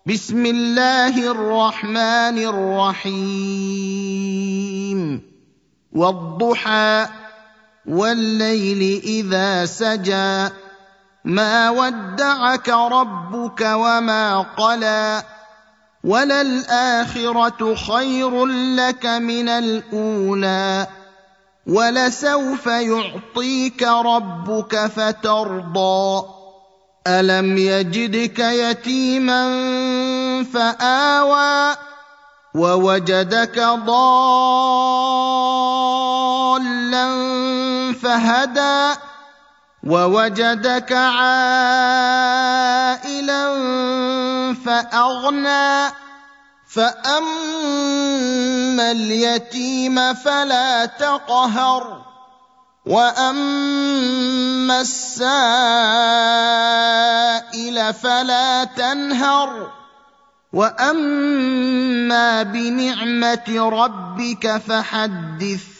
بسم الله الرحمن الرحيم والضحى والليل إذا سجى ما ودعك ربك وما قلى وللآخرة خير لك من الأولى ولسوف يعطيك ربك فترضى ألم يجدك يتيما فآوى ووجدك ضالا فهدى ووجدك عائلا فأغنى فأما اليتيم فلا تقهر وأما السائل فلا تنهر وأما بنعمة ربك فحدث